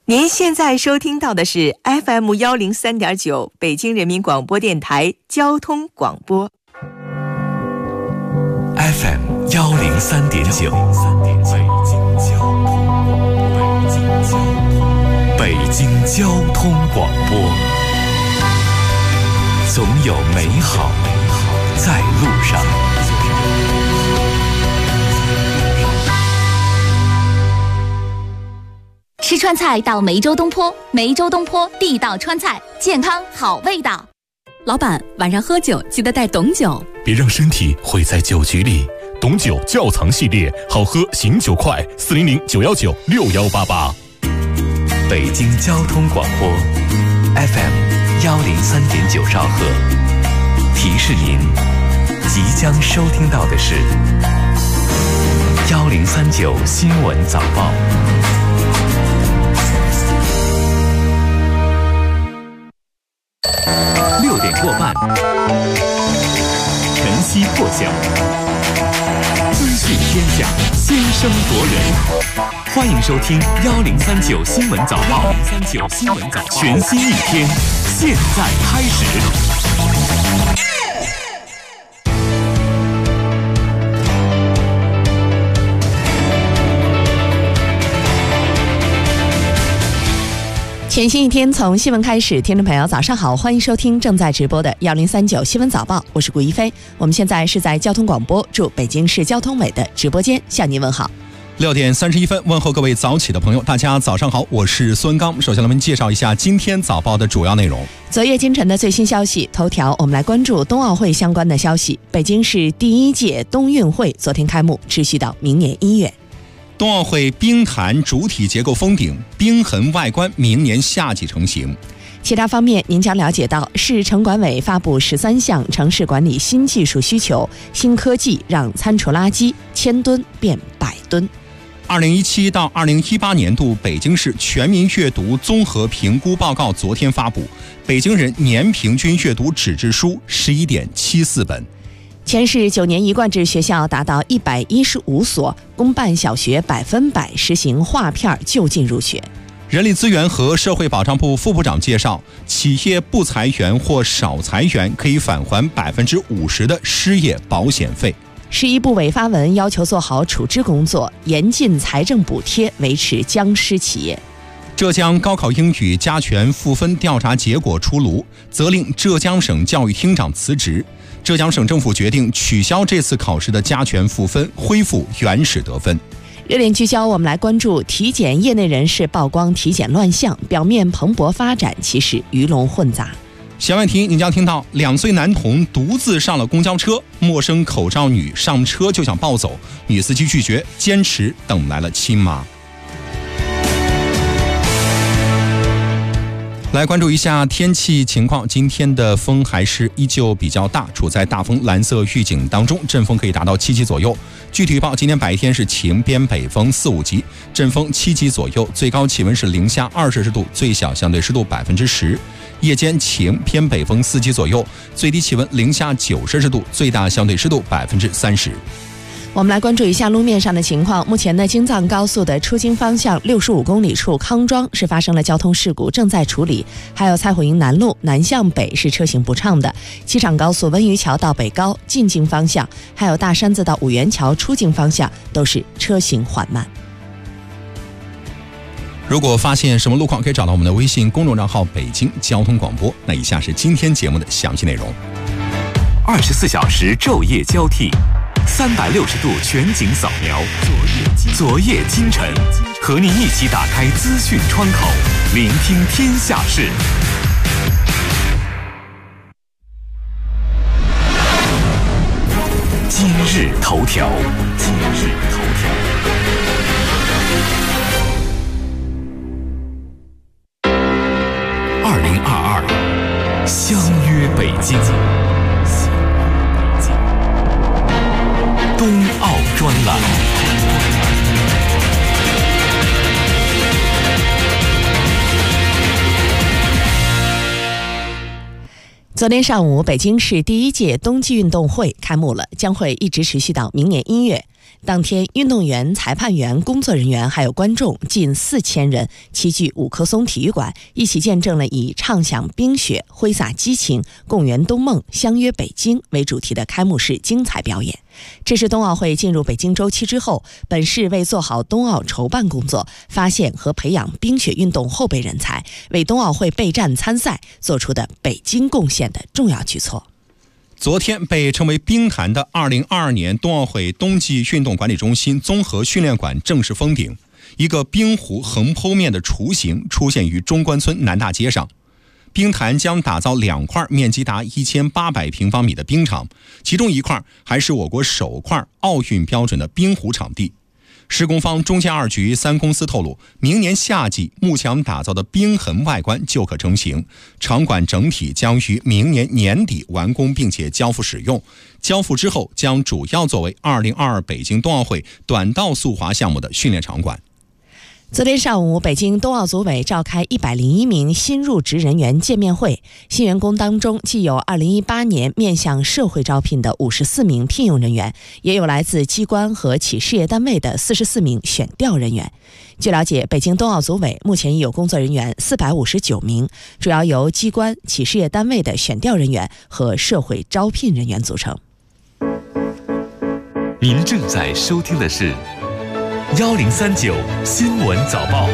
您现在收听到的是 FM103.9 北京人民广播电台交通广播。 FM103.9 北京交通广播，总有美好在路上。 吃川菜到梅州东坡，梅州东坡地道川菜，健康好味道。 老板，晚上喝酒记得带董酒， 别让身体毁在酒局里。董酒窖藏系列，好喝醒酒快，400-919-6188。 北京交通广播 FM103.9兆赫，提示您即将收听到的是1039新闻早报。6点过半，晨曦破晓，资讯天下，先声夺人。欢迎收听1039新闻早报。全新一天，现在开始。 全新一天从新闻开始，听众朋友早上好，欢迎收听正在直播的1039新闻早报，我是顾一飞。我们现在是在交通广播驻北京市交通委的直播间向您问好。 6点31分，问候各位早起的朋友，大家早上好，我是孙刚。首先我们介绍一下今天早报的主要内容。 昨夜今晨的最新消息头条，我们来关注冬奥会相关的消息。北京市第1届冬运会昨天开幕，持续到明年1月。 冬奥会冰坛主体结构封顶，冰痕外观明年夏季成型。 其他方面，您将了解到，市城管委发布13项城市管理新技术需求，新科技让餐厨垃圾1000吨变100吨。 2017到2018年度北京市全民阅读综合评估报告昨天发布，北京人年平均阅读纸质书11.74本。 全市9年一贯制学校达到115所，公办小学100%实行划片就近入学。 人力资源和社会保障部副部长介绍，企业不裁员或少裁员可以返还50%的失业保险费。 市一部委发文要求做好处置工作，严禁财政补贴，维持僵尸企业。 浙江高考英语加权赋分调查结果出炉，责令浙江省教育厅长辞职。浙江省政府决定取消这次考试的加权赋分，恢复原始得分。 热点聚焦，我们来关注体检业内人士曝光体检乱象，表面蓬勃发展，其实鱼龙混杂。 小问题，您将听到2岁男童独自上了公交车，陌生口罩女上车就想抱走，女司机拒绝，坚持等来了亲妈。来关注一下天气情况，今天的风还是依旧比较大，处在大风蓝色预警当中，阵风可以达到7级左右。具体预报，今天白天是晴边北风4、5级，阵风7级左右，最高气温是零下20摄氏度，最小相对湿度10%。夜间晴偏北风4级左右，最低气温零下9摄氏度，最大相对湿度30%。 我们来关注一下路面上的情况。目前呢，京藏高速的出京方向65公里处康庄是发生了交通事故，正在处理。还有蔡火营南路南向北是车行不畅的。机场高速温榆桥到北高进京方向，还有大山子到五元桥出京方向都是车行缓慢。 如果发现什么路况，可以找到我们的微信公众账号北京交通广播。那以下是今天节目的详细内容。 24小时昼夜交替，360度全景扫描，昨夜今晨，和您一起打开资讯窗口，聆听天下事。今日头条。2022，相约北京。冬奥专栏。 昨天上午，北京市第1届冬季运动会开幕了，将会一直持续到明年1月。 当天，运动员、裁判员、工作人员还有观众近4000人齐聚五棵松体育馆，一起见证了以畅想冰雪、挥洒激情、共圆冬梦、相约北京为主题的开幕式精彩表演。这是冬奥会进入北京周期之后，本市为做好冬奥筹办工作，发现和培养冰雪运动后备人才，为冬奥会备战参赛做出的北京贡献的重要举措。 昨天被称为冰坛的2022年冬奥会冬季运动管理中心综合训练馆正式封顶，一个冰壶横剖面的雏形出现于中关村南大街上。冰坛将打造2块面积达1800平方米的冰场，其中一块还是我国首块奥运标准的冰壶场地。施工方中建2局3公司透露，明年夏季幕墙打造的冰痕外观就可成型，场馆整体将于明年年底完工并且交付使用。交付之后将主要作为2022北京冬奥会短道速滑项目的训练场馆。 昨天上午，北京冬奥组委召开101名新入职人员见面会。新员工当中，既有2018年面向社会招聘的54名聘用人员，也有来自机关和企事业单位的44名选调人员。据了解，北京冬奥组委目前已有工作人员459名，主要由机关、企事业单位的选调人员和社会招聘人员组成。 您正在收听的是1039新闻早报。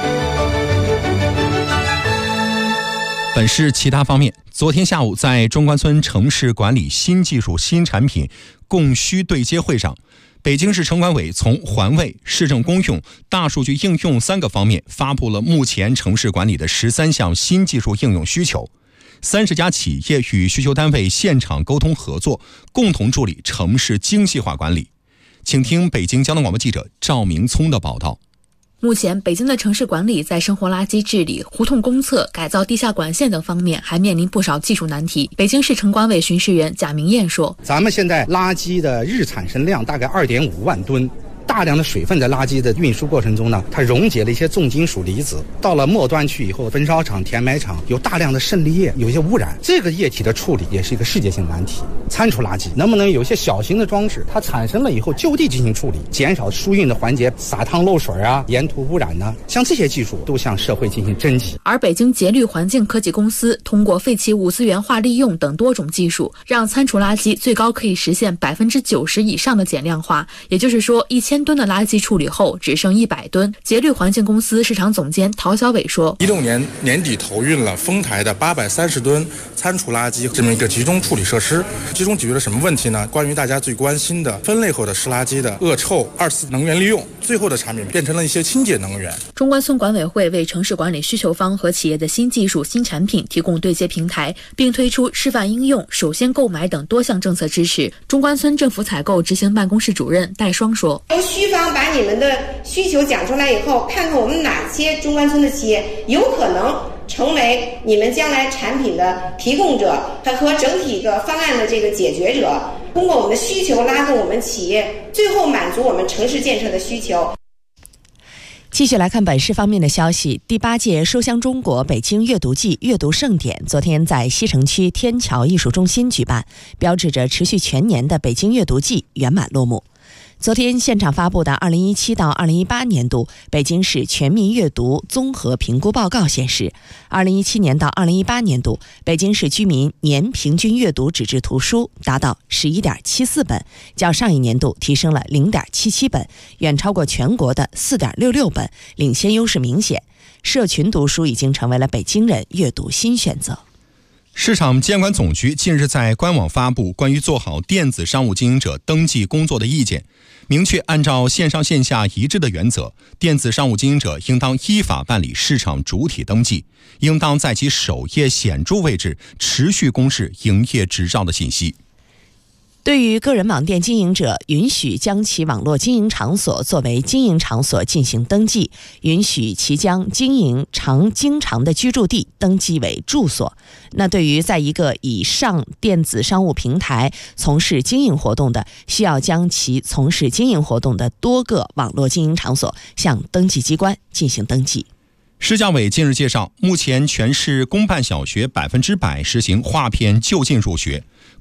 本市其他方面，昨天下午在中关村城市管理新技术新产品供需对接会上，北京市城管委从环卫、市政公用、大数据应用3个方面发布了目前城市管理的13项新技术应用需求。30家企业与需求单位现场沟通合作，共同助力城市精细化管理。请听北京交通广播记者赵明聪的报道。 目前，北京的城市管理在生活垃圾治理、胡同公厕、改造地下管线等方面还面临不少技术难题。北京市城管委巡视员贾明艳说：“ 咱们现在垃圾的日产生量大概2.5万吨。大量的水分在垃圾的运输过程中呢，它溶解了一些重金属离子，到了末端去以后，焚烧厂、填埋场有大量的渗沥液，有一些污染。这个液体的处理也是一个世界性难题。餐厨垃圾能不能有一些小型的装置，它产生了以后就地进行处理，减少输运的环节洒汤漏水啊、沿途污染呢？像这些技术都向社会进行征集。” 而北京节律环境科技公司通过废弃物资源化利用等多种技术，让餐厨垃圾最高可以实现90%以上的减量化，也就是说1000吨的垃圾处理后只剩100吨。节律环境公司市场总监陶小伟说 ：“16年年底投运了丰台的830吨餐厨垃圾这么一个集中处理设施，集中解决了什么问题呢？关于大家最关心的分类后的湿垃圾的恶臭、2次能源利用，最后的产品变成了一些清洁能源。” 中关村管委会为城市管理需求方和企业的新技术、新产品提供对接平台，并推出示范应用、首先购买等多项政策支持。中关村政府采购执行办公室主任戴双说：“ 由需方把你们的需求讲出来以后，看看我们哪些中关村的企业有可能成为你们将来产品的提供者和整体的方案的这个解决者，通过我们的需求拉动我们企业，最后满足我们城市建设的需求。” 继续来看本市方面的消息，第8届书香中国北京阅读季阅读盛典昨天在西城区天桥艺术中心举办，标志着持续全年的北京阅读季圆满落幕。昨天现场发布的2017到2018年度北京市全民阅读综合评估报告显示，2017年到2018年度北京市居民年平均阅读纸质图书达到11.74本，较上一年度提升了0.77本，远超过全国的4.66本，领先优势明显。社群读书已经成为了北京人阅读新选择。 市场监管总局近日在官网发布关于做好电子商务经营者登记工作的意见，明确按照线上线下一致的原则，电子商务经营者应当依法办理市场主体登记，应当在其首页显著位置持续公示营业执照的信息。 对于个人网店经营者，允许将其网络经营场所作为经营场所进行登记，允许其将经常的居住地登记为住所。那对于在一个以上电子商务平台从事经营活动的，需要将其从事经营活动的多个网络经营场所向登记机关进行登记。 市教委近日介绍，目前全市公办小学100%实行划片就近入学，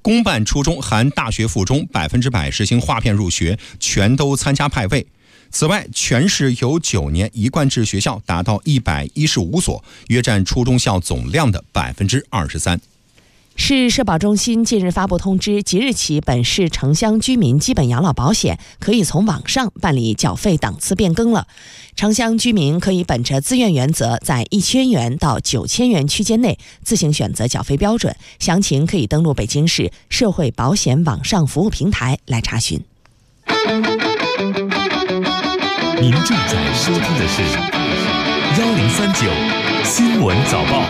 公办初中含大学附中100%实行划片入学，全都参加派位。此外，全市有9年一贯制学校达到115所，约占初中校总量的23%。 市社保中心近日发布通知，即日起，本市城乡居民基本养老保险可以从网上办理缴费档次变更了。城乡居民可以本着自愿原则，在1000元到9000元区间内自行选择缴费标准。详情可以登录北京市社会保险网上服务平台来查询。 您正在收听的是1039新闻早报。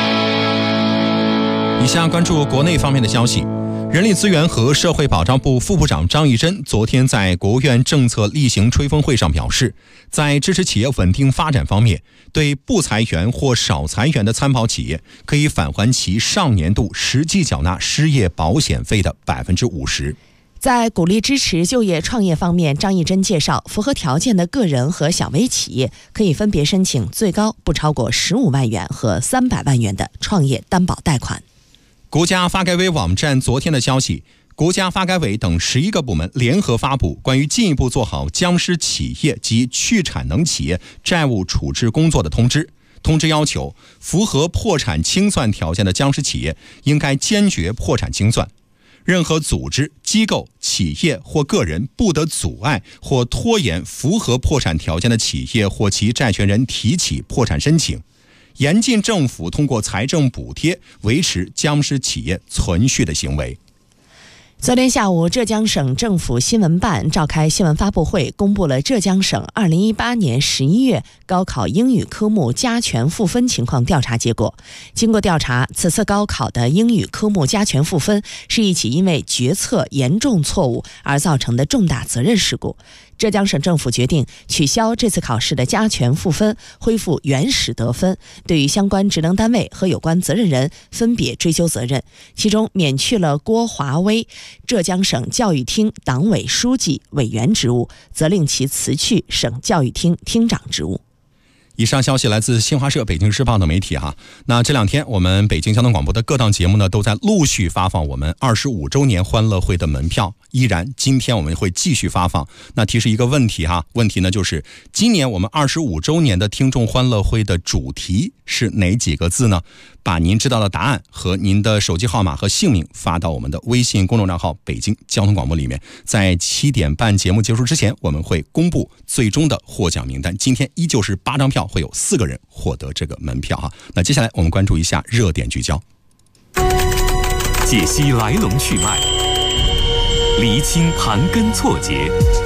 以下关注国内方面的消息。人力资源和社会保障部副部长张义珍昨天在国务院政策例行吹风会上表示，在支持企业稳定发展方面，对不裁员或少裁员的参保企业，可以返还其上年度实际缴纳失业保险费的50%。 在鼓励支持就业创业方面，张义珍介绍，符合条件的个人和小微企业可以分别申请最高不超过15万元和300万元的创业担保贷款。 国家发改委网站昨天的消息，国家发改委等11个部门联合发布关于进一步做好僵尸企业及去产能企业债务处置工作的通知。通知要求，符合破产清算条件的僵尸企业应该坚决破产清算。任何组织、机构、企业或个人不得阻碍或拖延符合破产条件的企业或其债权人提起破产申请。严禁政府通过财政补贴维持僵尸企业存续的行为。 昨天下午，浙江省政府新闻办召开新闻发布会，公布了浙江省2018年11月高考英语科目加权赋分情况调查结果。经过调查，此次高考的英语科目加权赋分是一起因为决策严重错误而造成的重大责任事故。浙江省政府决定取消这次考试的加权赋分，恢复原始得分，对于相关职能单位和有关责任人分别追究责任。其中免去了郭华威浙江省教育厅党委书记、委员职务，责令其辞去省教育厅厅长职务。 以上消息来自新华社、北京时报等媒体哈。那这2天我们北京交通广播的各档节目呢，都在陆续发放我们25周年欢乐会的门票，依然今天我们会继续发放。那提示一个问题哈，问题呢就是今年我们25周年的听众欢乐会的主题是哪几个字呢？把您知道的答案和您的手机号码和姓名发到我们的微信公众账号北京交通广播里面。在7点半节目结束之前，我们会公布最终的获奖名单。今天依旧是8张票，会有4个人获得这个门票哈。那接下来我们关注一下热点聚焦， 解析来龙去脉，厘清盘根错节，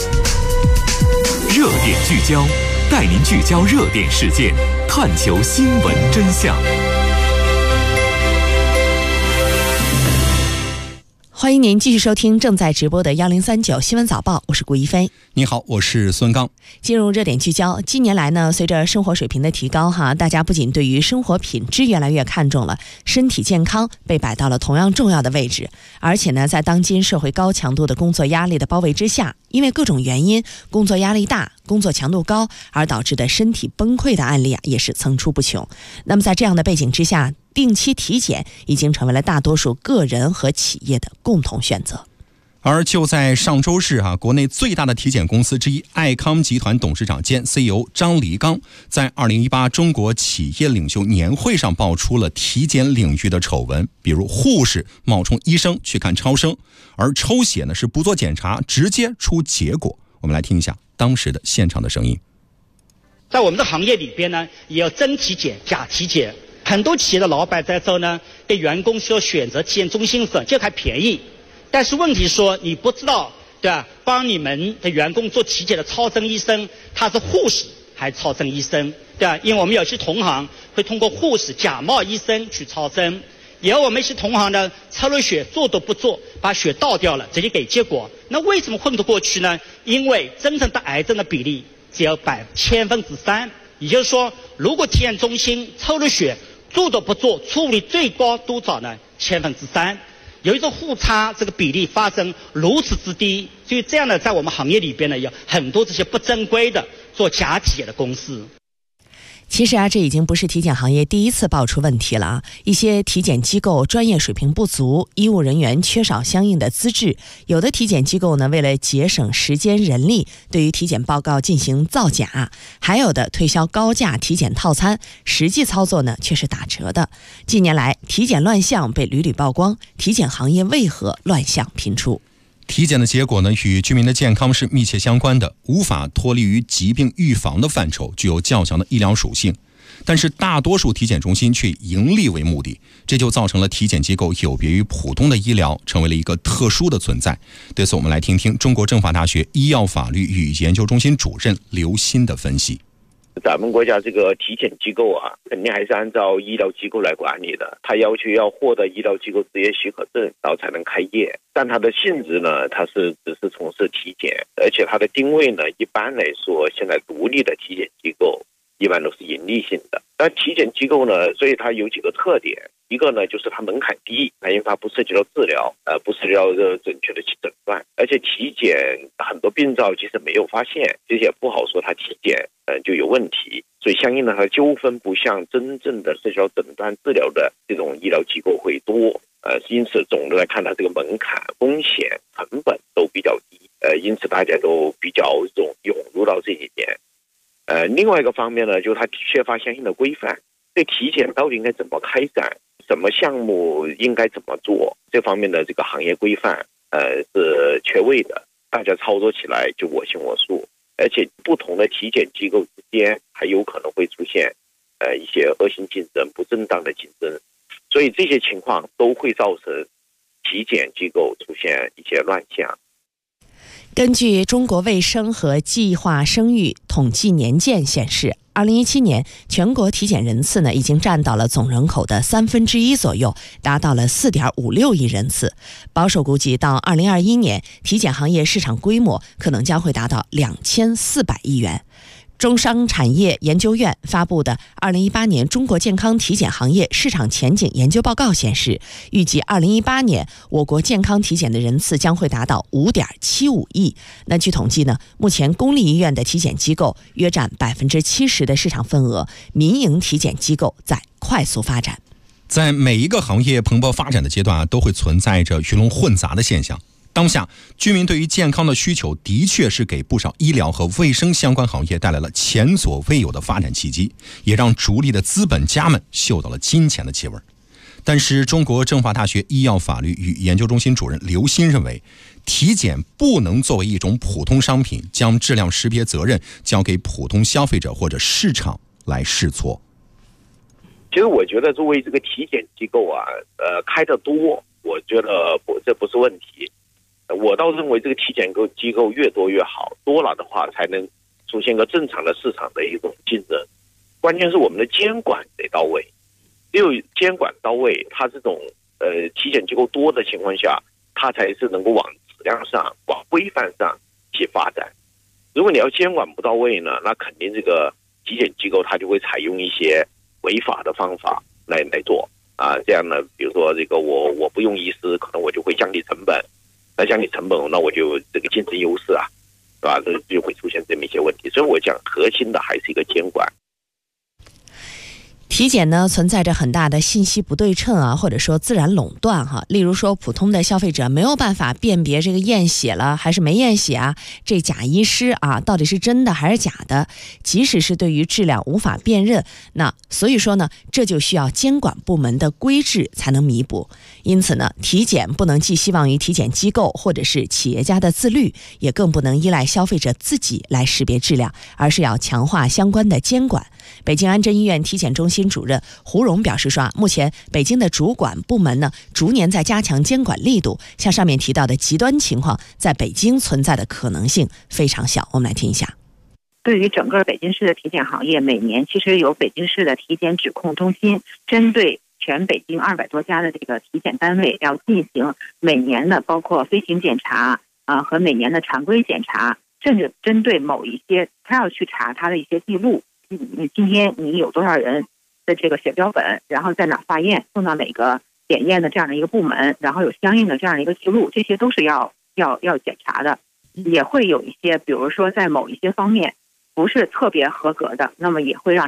热点聚焦，带您聚焦热点事件，探求新闻真相。 欢迎您继续收听正在直播的1039新闻早报，我是顾一飞。 你好，我是孙刚。 进入热点聚焦，近年来呢，随着生活水平的提高大家不仅对于生活品质越来越看重了，身体健康被摆到了同样重要的位置。而且呢，在当今社会高强度的工作压力的包围之下，因为各种原因，工作压力大、工作强度高而导致的身体崩溃的案例也是层出不穷。那么在这样的背景之下，定期体检已经成为了大多数个人和企业的共同选择。 而就在上周日国内最大的体检公司之一爱康集团董事长兼 CEO 张黎刚在2018中国企业领袖年会上爆出了体检领域的丑闻，比如护士冒充医生去看超声，而抽血呢是不做检查直接出结果。我们来听一下当时的现场的声音。 在我们的行业里边呢，也有真体检、假体检。很多企业的老板在这呢，给员工说选择体检中心粉，这还便宜。但是问题说你不知道，对吧？帮你们的员工做体检的超声医生，他是护士还是超声医生，对吧？因为我们有些同行会通过护士假冒医生去超声，也有我们一些同行呢，测了血做都不做，把血倒掉了，直接给结果。那为什么混得过去呢？因为真正的癌症的比例只有3%，也就是说，如果体检中心抽了血做都不做，错误率最高多少呢？3%。有一种误差，这个比例发生如此之低，所以这样呢，在我们行业里边呢，有很多这些不正规的做假体检的公司。 其实啊，这已经不是体检行业第一次爆出问题了啊。一些体检机构专业水平不足，医务人员缺少相应的资质，有的体检机构呢，为了节省时间人力，对于体检报告进行造假，还有的推销高价体检套餐，实际操作呢却是打折的。近年来，体检乱象被屡屡曝光，体检行业为何乱象频出？ 体检的结果呢，与居民的健康是密切相关的，无法脱离于疾病预防的范畴，具有较强的医疗属性。但是大多数体检中心却以盈利为目的，这就造成了体检机构有别于普通的医疗，成为了一个特殊的存在。对此，我们来听听中国政法大学医药法律与研究中心主任刘鑫的分析。 咱们国家这个体检机构啊，肯定还是按照医疗机构来管理的。它要求要获得医疗机构执业许可证，然后才能开业。但它的性质呢，它是只是从事体检，而且它的定位呢，一般来说，现在独立的体检机构一般都是盈利性的。但体检机构呢，所以它有几个特点。一个呢，就是它门槛低，因为它不涉及到治疗，不涉及到准确的去诊断，而且体检很多病灶即使没有发现，这也不好说它体检就有问题，所以相应的它的纠纷不像真正的涉及到诊断治疗的这种医疗机构会多，因此总的来看，它这个门槛、风险、成本都比较低，因此大家都比较涌入到这一点。另外一个方面呢，就是它缺乏相应的规范，对体检到底应该怎么开展，什么项目应该怎么做，这方面的这个行业规范是缺位的，大家操作起来就我行我素，而且不同的体检机构之间还有可能会出现一些恶性竞争、不正当的竞争，所以这些情况都会造成体检机构出现一些乱象。 根据中国卫生和计划生育统计年鉴显示，2017年全国体检人次呢已经占到了总人口的1/3左右，达到了4.56亿人次。保守估计，到2021年，体检行业市场规模可能将会达到2400亿元。中商产业研究院发布的2018年中国健康体检行业市场前景研究报告显示，预计2018年我国健康体检的人次将会达到5.75亿。那据统计呢，目前公立医院的体检机构约占70%的市场份额，民营体检机构在快速发展。 在每一个行业蓬勃发展的阶段都会存在着鱼龙混杂的现象。当下，居民对于健康的需求的确是给不少医疗和卫生相关行业带来了前所未有的发展契机，也让逐利的资本家们嗅到了金钱的气味。但是，中国政法大学医药法律与研究中心主任刘鑫认为，体检不能作为一种普通商品，将质量识别责任交给普通消费者或者市场来试错。 其实我觉得作为这个体检机构啊，开得多，我觉得这不是问题。我倒认为这个体检机构越多越好，多了的话才能出现个正常的市场的一种竞争。关键是我们的监管得到位，只有监管到位，它这种体检机构多的情况下，它才是能够往质量上、往规范上去发展。如果你要监管不到位呢，那肯定这个体检机构它就会采用一些违法的方法来做啊。这样呢，比如说这个我不用医师，可能我就会降低成本。那降低成本，那我就这个竞争优势啊，是吧？这就会出现这么一些问题。所以我讲核心的还是一个监管。 体检呢存在着很大的信息不对称啊，或者说自然垄断哈。例如说，普通的消费者没有办法辨别这个验血了还是没验血啊，这假医师啊到底是真的还是假的？即使是对于质量无法辨认，那所以说呢，这就需要监管部门的规制才能弥补。因此呢，体检不能寄希望于体检机构或者是企业家的自律，也更不能依赖消费者自己来识别质量，而是要强化相关的监管。北京安贞医院体检中心主任胡荣表示说，目前北京的主管部门呢，逐年在加强监管力度，像上面提到的极端情况，在北京存在的可能性非常小。我们来听一下。 对于整个北京市的体检行业，每年其实有北京市的体检指控中心针对全北京200多家的这个体检单位，要进行每年的包括飞行检查和每年的常规检查，甚至针对某一些他要去查他的一些记录。今天你有多少人的这个血标本，然后在哪化验，送到哪个检验的这样的一个部门，然后有相应的这样的一个记录，这些都是要检查的。也会有一些，比如说在某一些方面不是特别合格的，那么也会让他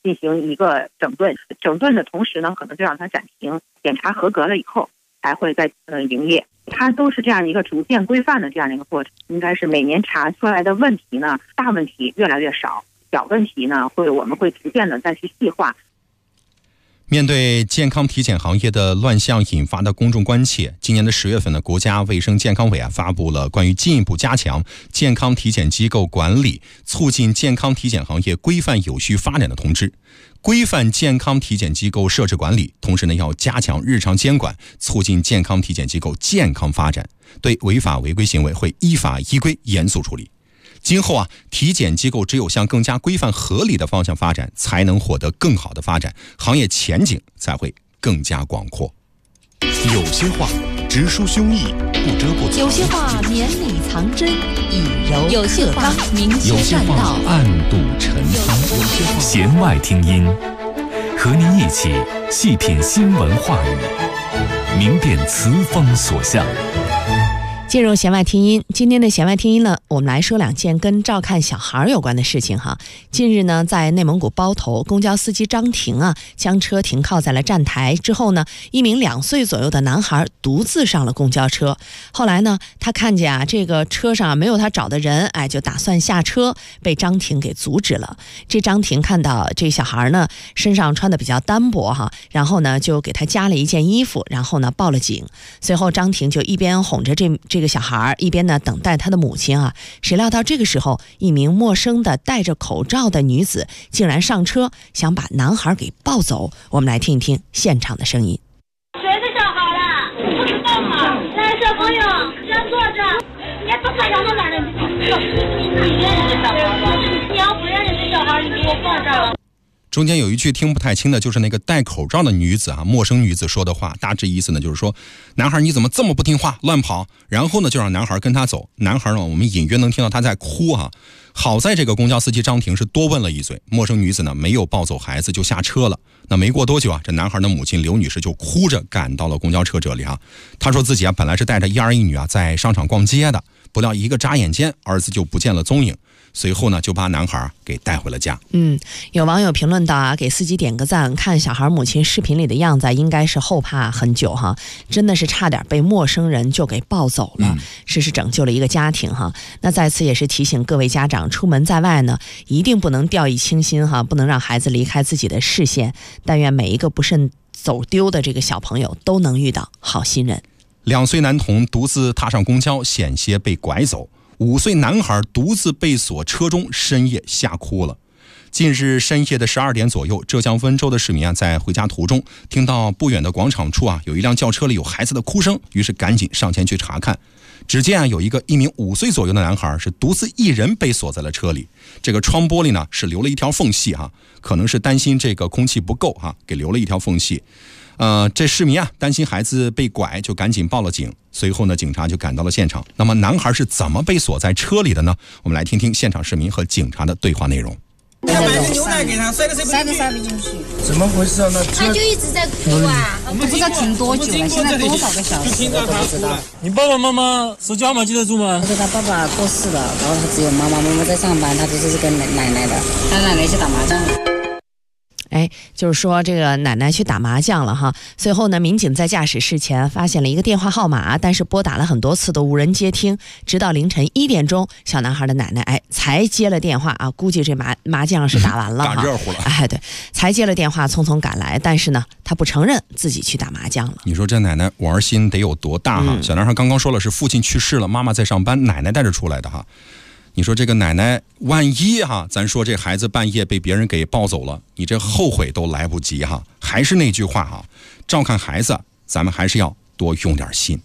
进行一个整顿。整顿的同时呢，可能就让它暂停，检查合格了以后才会再营业。它都是这样一个逐渐规范的这样的一个过程。应该是每年查出来的问题呢，大问题越来越少，小问题呢我们会逐渐的再去细化。 面对健康体检行业的乱象引发的公众关切，今年的10月份呢，国家卫生健康委发布了关于进一步加强健康体检机构管理，促进健康体检行业规范有序发展的通知。规范健康体检机构设置管理，同时呢，要加强日常监管，促进健康体检机构健康发展。对违法违规行为会依法依规严肃处理。今后体检机构只有向更加规范合理的方向发展，才能获得更好的发展，行业前景才会更加广阔。 有些话直抒胸臆，不遮不藏； 有些话绵里藏针，以柔有些话明有些劝道， 话暗度陈仓；有些话弦外听音，和您一起细品新闻话语，明辨词风所向。 进入弦外听音，今天的弦外听音呢，我们来说2件跟照看小孩有关的事情哈。近日呢，在内蒙古包头，公交司机张婷将车停靠在了站台之后呢，一名2岁左右的男孩独自上了公交车。后来呢，他看见这个车上没有他找的人，就打算下车，被张婷给阻止了。这张婷看到这小孩呢身上穿的比较单薄然后呢就给他加了一件衣服，然后呢报了警。随后张婷就一边哄着这个小孩，一边呢等待他的母亲谁料到这个时候，一名陌生的戴着口罩的女子竟然上车，想把男孩给抱走。我们来听一听现场的声音。 谁的小孩了？不知道吗？那小朋友先坐着，你也不知道到哪儿了，你认识小孩吗？你要不认识小孩，你给我放这儿。 中间有一句听不太清的，就是那个戴口罩的女子陌生女子说的话，大致意思呢就是说，男孩你怎么这么不听话，乱跑，然后呢就让男孩跟他走。男孩呢，我们隐约能听到他在哭好在这个公交司机张婷是多问了一嘴，陌生女子呢没有抱走孩子就下车了。那没过多久这男孩的母亲刘女士就哭着赶到了公交车这里她说自己本来是带着一儿一女在商场逛街的，不料一个眨眼间儿子就不见了踪影。随后呢，就把男孩给带回了家。 有网友评论到给司机点个赞，看小孩母亲视频里的样子，应该是后怕很久真的是差点被陌生人就给抱走了，是拯救了一个家庭那在此也是提醒各位家长，出门在外呢，一定不能掉以轻心不能让孩子离开自己的视线。但愿每一个不慎走丢的这个小朋友都能遇到好心人。 2岁男童独自踏上公交，险些被拐走。5岁男孩独自被锁车中，深夜吓哭了。近日深夜的12点左右，浙江温州的市民在回家途中，听到不远的广场处有一辆轿车里有孩子的哭声，于是赶紧上前去查看。只见有一名5岁左右的男孩是独自一人被锁在了车里，这个窗玻璃呢是留了一条缝隙可能是担心这个空气不够给留了一条缝隙。这市民担心孩子被拐，就赶紧报了警。随后呢，警察就赶到了现场。那么男孩是怎么被锁在车里的呢？我们来听听现场市民和警察的对话内容。 他买个牛奶给他塞不进去，怎么回事啊？ 他就一直在哭我们不知道停多久了，现在多少个小时我都不知道。你爸爸妈妈手机号码记得住吗？ 而且他爸爸过世了，然后他只有妈妈在上班，他就是跟奶奶的，他奶奶去打麻将了。 就是说这个奶奶去打麻将了随后呢，民警在驾驶室前发现了一个电话号码，但是拨打了很多次都无人接听，直到凌晨1点钟，小男孩的奶奶才接了电话估计这麻将是打完了打热乎了对，才接了电话，匆匆赶来。但是呢，他不承认自己去打麻将了。 你说这奶奶玩心得有多大小男孩刚刚说了是父亲去世了，妈妈在上班，奶奶带着出来的你说这个奶奶万一咱说这孩子半夜被别人给抱走了，你这后悔都来不及还是那句话照看孩子咱们还是要多用点心。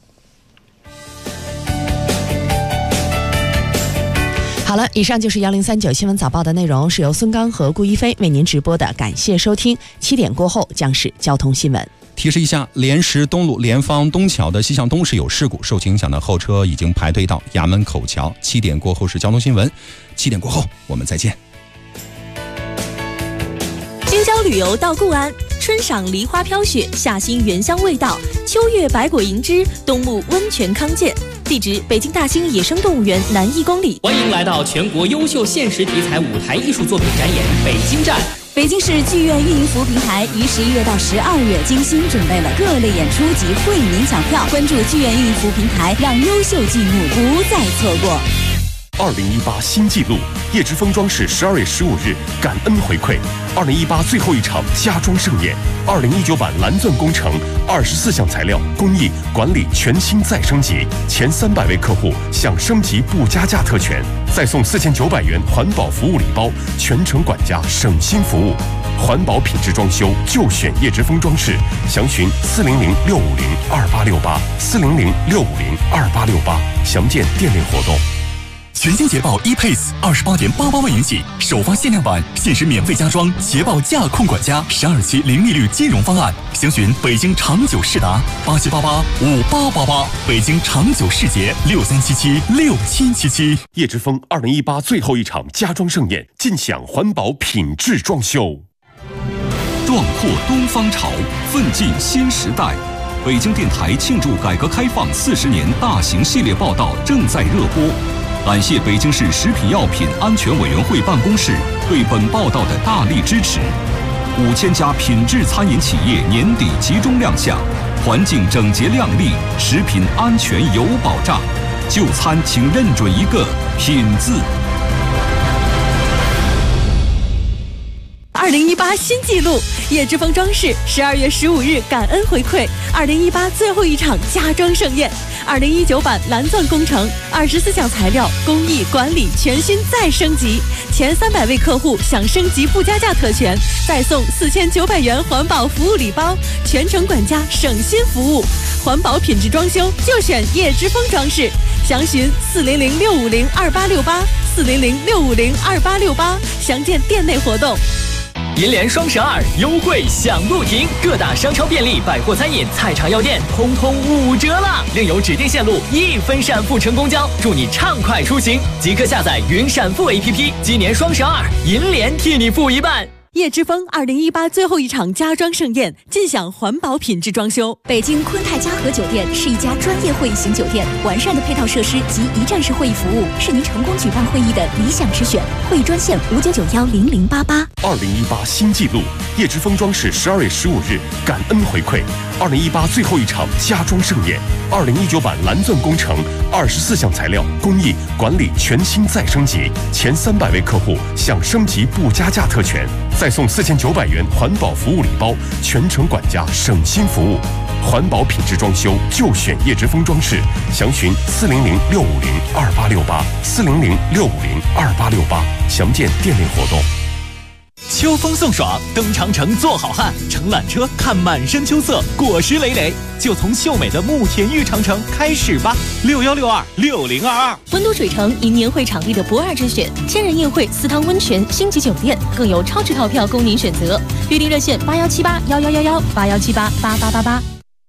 好了，以上就是1039新闻早报的内容，是由孙刚和顾一飞为您直播的，感谢收听。7点过后将是交通新闻。 提示一下，莲石东路莲芳东桥的西向东是有事故，受其影响的后车已经排队到衙门口桥。7点过后是交通新闻，7点过后我们再见。 京郊旅游到固安，春赏梨花飘雪，夏兴原香味道，秋月百果盈枝，冬沐温泉康健。地址：北京大兴野生动物园南1公里。 欢迎来到全国优秀现实题材舞台艺术作品展演北京站。 北京市剧院运营服务平台于11月到12月精心准备了各类演出及惠民抢票，关注剧院运营服务平台，让优秀剧目不再错过。 2018新纪录，叶之峰装饰12月15日感恩回馈2018最后一场家装盛宴，2019版蓝钻工程24项材料工艺管理全新再升级，前300位客户享升级不加价特权，再送4900元环保服务礼包，全程管家省心服务。环保品质装修就选叶之峰装饰，详询400-650-2868，400-650-2868，详见店内活动。 全新捷豹 ePace28.88万元起，首发限量版，限时免费加装捷豹驾控管家，12期零利率金融方案，详询北京长久世达87885888，北京长久世捷63776777。 叶之峰2018最后一场家装盛宴，尽享环保品质装修。 壮阔东方潮，奋进新时代。北京电台庆祝改革开放40年大型系列报道正在热播。感谢北京市食品药品安全委员会办公室对本报道的大力支持。5000家品质餐饮企业年底集中亮相，环境整洁亮丽，食品安全有保障。就餐请认准一个品字。 2018新纪录，叶之峰装饰12月15日感恩回馈2018最后一场家装盛宴，2019版蓝钻工程24项材料工艺管理全新再升级，前300位客户享升级不加价特权，再送4900元环保服务礼包，全程管家省心服务。环保品质装修就选叶之峰装饰，详询400-650-2868，400-650-2868，详见店内活动。 银联双12优惠享不停，各大商超便利、百货餐饮、菜场药店通通5折了，另有指定线路1分闪付乘公交，祝你畅快出行！即刻下载云闪付 APP， 今年双12，银联替你付一半。 叶之峰2018最后一场家装盛宴，尽享环保品质装修。 北京昆泰嘉禾酒店是一家专业会议型酒店，完善的配套设施及一站式会议服务是您成功举办会议的理想之选。会议专线599100088。 2018新纪录，叶之峰装饰12月15日感恩回馈2018最后一场家装盛宴，2019版蓝钻工程24项材料工艺管理全新再升级，前300位客户享升级不加价特权，再送4900元环保服务礼包，全程管家省心服务。环保品质装修就选叶之峰装饰，详询400-650-2868，400-650-2868，详见店内活动。 秋风送爽，登长城做好汉，乘缆车看满山秋色，果实累累，就从秀美的慕田峪长城开始吧。61626022。 温都水城因年会场地的不二之选，千人宴会、4汤温泉、星级酒店，更有超值套票供您选择。预订热线81781111，81788888。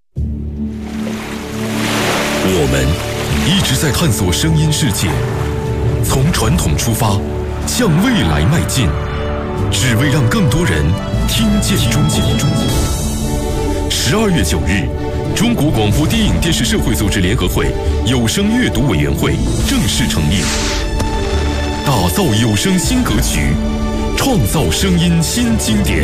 我们一直在探索声音世界，从传统出发，向未来迈进，只为让更多人听见中国。12月9日，中国广播电影电视社会组织联合会有声阅读委员会正式成立，打造有声新格局，创造声音新经典。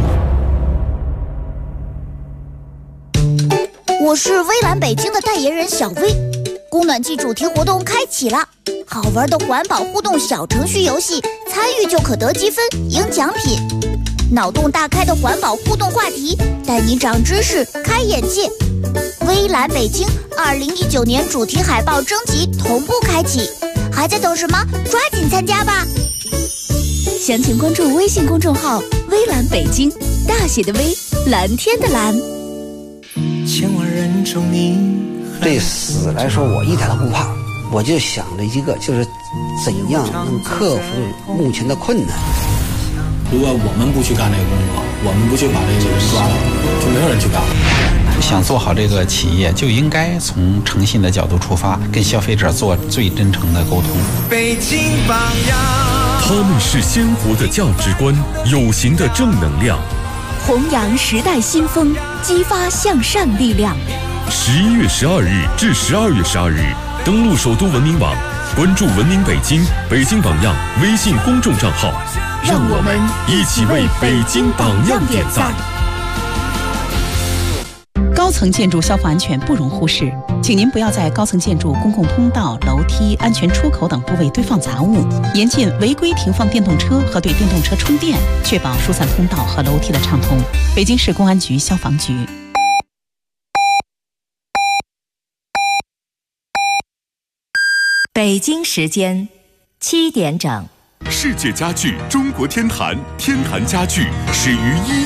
我是微蓝北京的代言人小薇，供暖季主题活动开启了，好玩的环保互动小程序游戏，参与就可得积分赢奖品。脑洞大开的环保互动话题，带你长知识开眼界。微蓝北京2019年主题海报征集同步开启，还在等什么？抓紧参加吧！ 详情关注微信公众号微蓝北京，大写的微，蓝天的蓝。 千万人中你对死来说我一点都不怕，我就想着一个，就是怎样能克服目前的困难。 如果我们不去干这个工作，我们不去把这个人抓了，就没有人去干了。 想做好这个企业，就应该从诚信的角度出发，跟消费者做最真诚的沟通。 北京榜样，他们是鲜活的价值观，有形的正能量， 弘扬时代新风，激发向善力量。 11月12日至12月12日，登录首都文明网，关注文明北京、北京榜样微信公众账号， 让我们一起为北京榜样点赞。 高层建筑消防安全不容忽视，请您不要在高层建筑公共通道、楼梯、安全出口等部位堆放杂物，严禁违规停放电动车和对电动车充电，确保疏散通道和楼梯的畅通。北京市公安局消防局。 北京时间7点整。 世界家具中国天坛，天坛家具始于